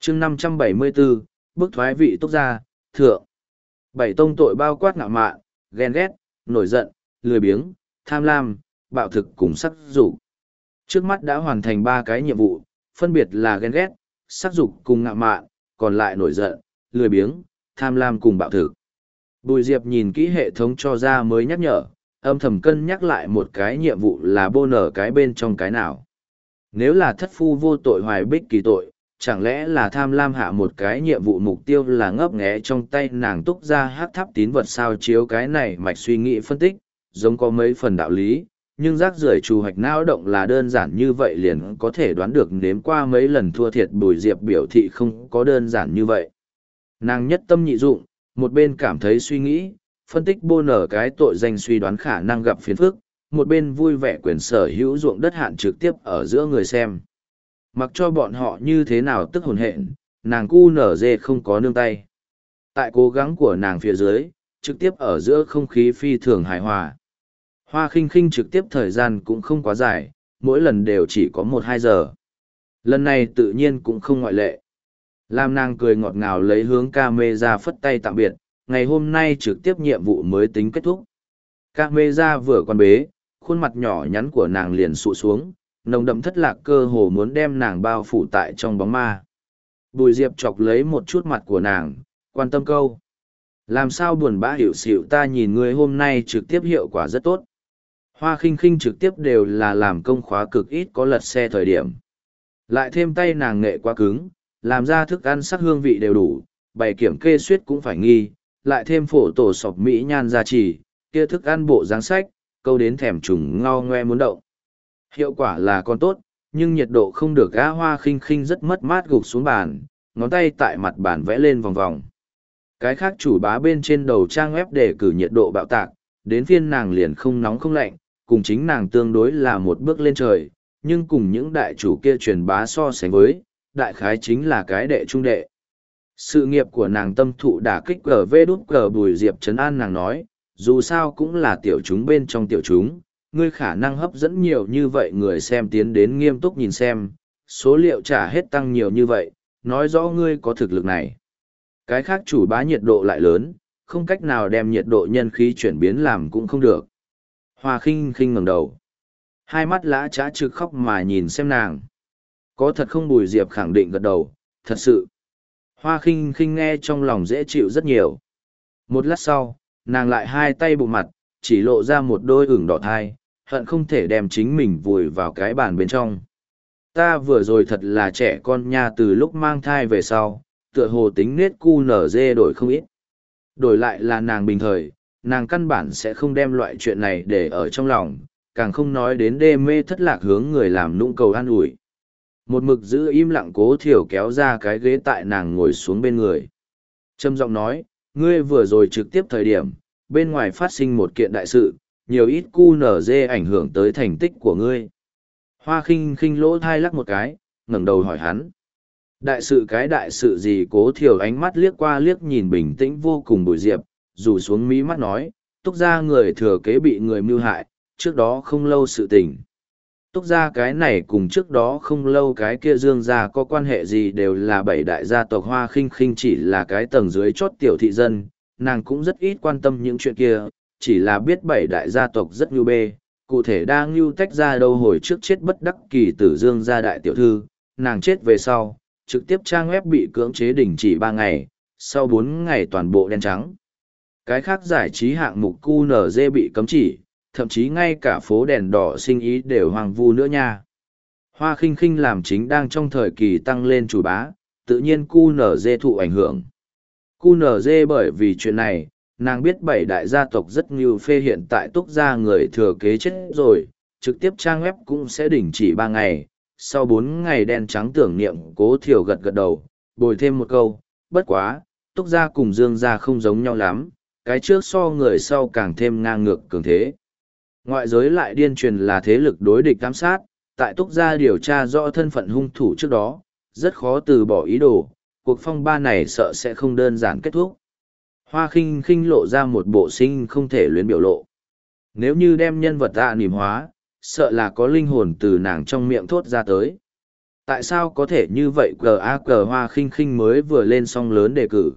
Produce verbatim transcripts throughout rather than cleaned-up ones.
chương năm trăm bảy mươi bốn, bức thoái vị túc gia, thượng. Bảy tông tội bao quát ngạo mạn, ghen ghét, nổi giận, lười biếng, tham lam, bạo thực cùng sắc dục. Trước mắt đã hoàn thành ba cái nhiệm vụ, phân biệt là ghen ghét, sắc dục cùng ngạo mạn, còn lại nổi giận, lười biếng, tham lam cùng bạo thực. Bùi Diệp nhìn kỹ hệ thống cho ra mới nhắc nhở, âm thầm cân nhắc lại một cái nhiệm vụ là bô nở cái bên trong cái nào. Nếu là thất phu vô tội hoài bích kỳ tội, chẳng lẽ là tham lam hạ một cái nhiệm vụ mục tiêu là ngấp nghé trong tay nàng túc ra hát tháp tín vật sao chiếu cái này mạch suy nghĩ phân tích, giống có mấy phần đạo lý, nhưng rác rưởi trù hoạch não động là đơn giản như vậy liền có thể đoán được nếm qua mấy lần thua thiệt. Bùi Diệp biểu thị không có đơn giản như vậy. Nàng nhất tâm nhị dụng, một bên cảm thấy suy nghĩ, phân tích bô nở cái tội danh suy đoán khả năng gặp phiền phức, một bên vui vẻ quyền sở hữu ruộng đất hạn trực tiếp ở giữa người xem. Mặc cho bọn họ như thế nào tức hồn hện, nàng cu nở dê không có nương tay. Tại cố gắng của nàng phía dưới, trực tiếp ở giữa không khí phi thường hài hòa. Hoa khinh khinh trực tiếp thời gian cũng không quá dài, mỗi lần đều chỉ có một hai giờ. Lần này tự nhiên cũng không ngoại lệ. Làm nàng cười ngọt ngào lấy hướng ca mê ra phất tay tạm biệt, ngày hôm nay trực tiếp nhiệm vụ mới tính kết thúc. Ca mê ra vừa còn bế, khuôn mặt nhỏ nhắn của nàng liền sụ xuống, nồng đậm thất lạc cơ hồ muốn đem nàng bao phủ tại trong bóng ma. Bùi Diệp chọc lấy một chút mặt của nàng, quan tâm câu. Làm sao buồn bã hiểu xịu, ta nhìn ngươi hôm nay trực tiếp hiệu quả rất tốt. Hoa khinh khinh trực tiếp đều là làm công khóa cực ít có lật xe thời điểm. Lại thêm tay nàng nghệ quá cứng, làm ra thức ăn sắc hương vị đều đủ, bày kiểm kê suyết cũng phải nghi, lại thêm phổ tổ sọc mỹ nhan gia trì, kia thức ăn bộ dáng sách, câu đến thèm trùng ngao ngoe muốn động. Hiệu quả là còn tốt, nhưng nhiệt độ không được gã. Hoa khinh khinh rất mất mát gục xuống bàn, ngón tay tại mặt bàn vẽ lên vòng vòng. Cái khác chủ bá bên trên đầu trang web để cử nhiệt độ bạo tạc, đến phiên nàng liền không nóng không lạnh, cùng chính nàng tương đối là một bước lên trời, nhưng cùng những đại chủ kia truyền bá so sánh với, đại khái chính là cái đệ trung đệ. Sự nghiệp của nàng tâm thụ đả kích gờ vê đút gờ. Bùi Diệp trấn an nàng nói, dù sao cũng là tiểu chúng bên trong tiểu chúng, ngươi khả năng hấp dẫn nhiều như vậy người xem tiến đến nghiêm túc nhìn xem, số liệu trả hết tăng nhiều như vậy, nói rõ ngươi có thực lực này. Cái khác chủ bá nhiệt độ lại lớn, không cách nào đem nhiệt độ nhân khí chuyển biến làm cũng không được. Hoa khinh khinh ngẩng đầu, hai mắt lã trá trực khóc mà nhìn xem nàng. Có thật không? Bùi Diệp khẳng định gật đầu, thật sự. Hoa khinh khinh nghe trong lòng dễ chịu rất nhiều. Một lát sau, nàng lại hai tay bụng mặt, chỉ lộ ra một đôi ửng đỏ thai, hận không thể đem chính mình vùi vào cái bàn bên trong. Ta vừa rồi thật là trẻ con nha, từ lúc mang thai về sau, tựa hồ tính nết cu nở dê đổi không ít. Đổi lại là nàng bình thời, nàng căn bản sẽ không đem loại chuyện này để ở trong lòng, càng không nói đến đê mê thất lạc hướng người làm nũng cầu an ủi. Một mực giữ im lặng Cố Thiểu kéo ra cái ghế tại nàng ngồi xuống bên người. Trầm giọng nói, ngươi vừa rồi trực tiếp thời điểm, bên ngoài phát sinh một kiện đại sự, nhiều ít cu nở dê ảnh hưởng tới thành tích của ngươi. Hoa khinh khinh lỗ thai lắc một cái, ngẩng đầu hỏi hắn. Đại sự cái đại sự gì? Cố Thiểu ánh mắt liếc qua liếc nhìn bình tĩnh vô cùng Bùi Diệp, rủ xuống mí mắt nói, túc ra người thừa kế bị người mưu hại, trước đó không lâu sự tình. Túc ra cái này cùng trước đó không lâu cái kia Dương gia có quan hệ gì, đều là bảy đại gia tộc. Hoa khinh khinh chỉ là cái tầng dưới chót tiểu thị dân, nàng cũng rất ít quan tâm những chuyện kia, chỉ là biết bảy đại gia tộc rất nhu bê, cụ thể đang nhu tách ra đâu. Hồi trước chết bất đắc kỳ tử Dương gia đại tiểu thư, nàng chết về sau, trực tiếp trang web bị cưỡng chế đình chỉ ba ngày, sau bốn ngày toàn bộ đen trắng. Cái khác giải trí hạng mục cu nở dê bị cấm chỉ, thậm chí ngay cả phố đèn đỏ sinh ý đều hoang vu nữa nha. Hoa khinh khinh làm chính đang trong thời kỳ tăng lên chủ bá, tự nhiên cu nở dê thụ ảnh hưởng. cu nở dê bởi vì chuyện này, nàng biết bảy đại gia tộc rất nhiều phê, hiện tại túc gia người thừa kế chết rồi, trực tiếp trang web cũng sẽ đình chỉ ba ngày, sau bốn ngày đen trắng. Tưởng niệm Cố Thiểu gật gật đầu, bồi thêm một câu, bất quá, túc gia cùng Dương gia không giống nhau lắm, cái trước so người sau càng thêm ngang ngược cường thế. Ngoại giới lại điên truyền là thế lực đối địch giám sát, tại túc gia điều tra rõ thân phận hung thủ trước đó, rất khó từ bỏ ý đồ, cuộc phong ba này sợ sẽ không đơn giản kết thúc. Hoa khinh khinh lộ ra một bộ sinh không thể luyến biểu lộ. Nếu như đem nhân vật tạ niềm hóa, sợ là có linh hồn từ nàng trong miệng thốt ra tới. Tại sao có thể như vậy cờ a cờ Hoa Khinh Khinh mới vừa lên song lớn đề cử.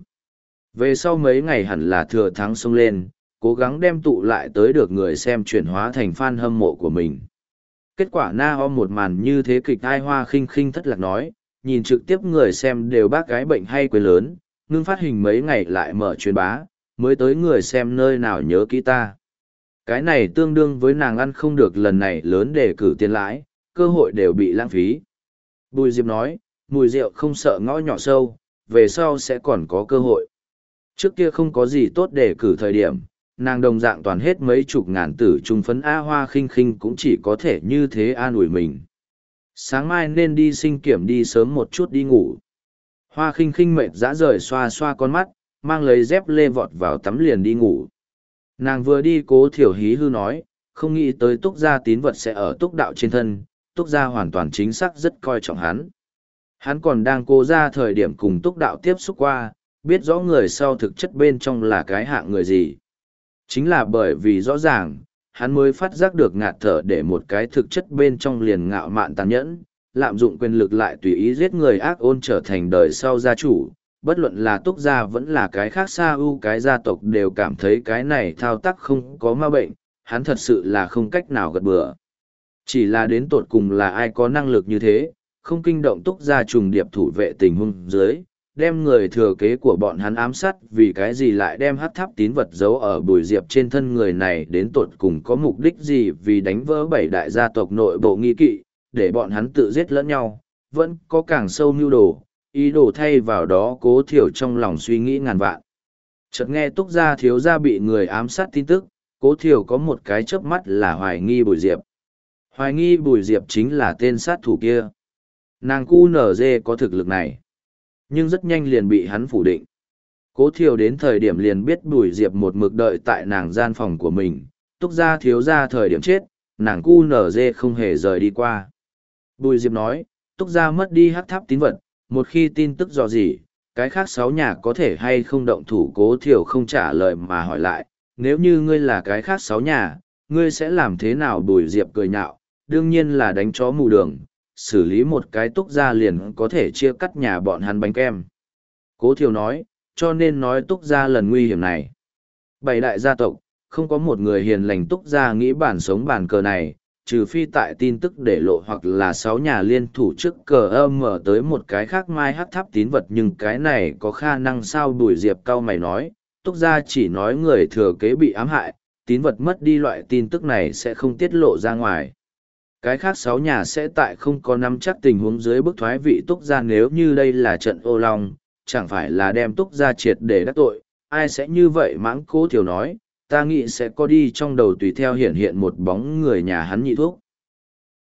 Về sau mấy ngày hẳn là thừa thắng xông lên, cố gắng đem tụ lại tới được người xem chuyển hóa thành fan hâm mộ của mình. Kết quả na om một màn như thế kịch ai Hoa Khinh Khinh thất lạc nói, nhìn trực tiếp người xem đều bác gái bệnh hay quên lớn, ngưng phát hình mấy ngày lại mở truyền bá, mới tới người xem nơi nào nhớ kỹ ta. Cái này tương đương với nàng ăn không được lần này lớn để cử tiền lãi, cơ hội đều bị lãng phí. Bùi Diệp nói, mùi rượu không sợ ngõ nhỏ sâu, về sau sẽ còn có cơ hội. Trước kia không có gì tốt để cử thời điểm, nàng đồng dạng toàn hết mấy chục ngàn tử trung phấn A Hoa Khinh Khinh cũng chỉ có thể như thế an ủi mình. Sáng mai nên đi sinh kiểm đi sớm một chút đi ngủ. Hoa Khinh Khinh mệt dã rời xoa xoa con mắt, mang lấy dép lê vọt vào tắm liền đi ngủ. Nàng vừa đi Cố Thiểu hí hư nói, không nghĩ tới Túc Gia tín vật sẽ ở Túc Đạo trên thân, Túc Gia hoàn toàn chính xác rất coi trọng hắn. Hắn còn đang cố ra thời điểm cùng Túc Đạo tiếp xúc qua, biết rõ người sau thực chất bên trong là cái hạng người gì. Chính là bởi vì rõ ràng, hắn mới phát giác được ngạt thở để một cái thực chất bên trong liền ngạo mạn tàn nhẫn, lạm dụng quyền lực lại tùy ý giết người ác ôn trở thành đời sau gia chủ. Bất luận là Túc Gia vẫn là cái khác xa ưu cái gia tộc đều cảm thấy cái này thao tác không có ma bệnh, hắn thật sự là không cách nào gật bừa. Chỉ là đến tột cùng là ai có năng lực như thế, không kinh động Túc Gia trùng điệp thủ vệ tình huống dưới, đem người thừa kế của bọn hắn ám sát vì cái gì lại đem hắc tháp tín vật giấu ở Bùi Diệp trên thân người này đến tột cùng có mục đích gì vì đánh vỡ bảy đại gia tộc nội bộ nghi kỵ, để bọn hắn tự giết lẫn nhau, vẫn có càng sâu mưu đồ, ý đồ thay vào đó Cố Thiểu trong lòng suy nghĩ ngàn vạn. Chợt nghe Túc Gia thiếu gia bị người ám sát tin tức, Cố Thiểu có một cái chớp mắt là hoài nghi Bùi Diệp. Hoài nghi Bùi Diệp chính là tên sát thủ kia. Nàng cu nở dê có thực lực này. Nhưng rất nhanh liền bị hắn phủ định. Cố Thiểu đến thời điểm liền biết Bùi Diệp một mực đợi tại nàng gian phòng của mình, Túc Gia thiếu gia thời điểm chết, nàng cu nở dê không hề rời đi qua. Bùi Diệp nói, Túc Gia mất đi hắc tháp tín vật, một khi tin tức dò gì, cái khác sáu nhà có thể hay không động thủ. Cố Thiểu không trả lời mà hỏi lại, nếu như ngươi là cái khác sáu nhà, ngươi sẽ làm thế nào? Bùi Diệp cười nhạo, đương nhiên là đánh chó mù đường, xử lý một cái Túc Gia liền có thể chia cắt nhà bọn hắn bánh kem. Cố Thiểu nói, cho nên nói Túc Gia lần nguy hiểm này. Bảy đại gia tộc, không có một người hiền lành Túc Gia nghĩ bản sống bản cờ này, trừ phi tại tin tức để lộ hoặc là sáu nhà liên thủ trước cờ âm mở tới một cái khác mai hắc tháp tín vật, nhưng cái này có khả năng sao? Bùi Diệp cau mày nói, Túc Gia chỉ nói người thừa kế bị ám hại, tín vật mất đi loại tin tức này sẽ không tiết lộ ra ngoài. Cái khác sáu nhà sẽ tại không có nắm chắc tình huống dưới bức thoái vị Túc Gia, nếu như đây là trận ô long, chẳng phải là đem Túc Gia triệt để đắc tội, ai sẽ như vậy? Mãng Cố Thiểu nói, ta nghĩ sẽ có đi trong đầu tùy theo hiện hiện một bóng người nhà hắn Nhị Thúc.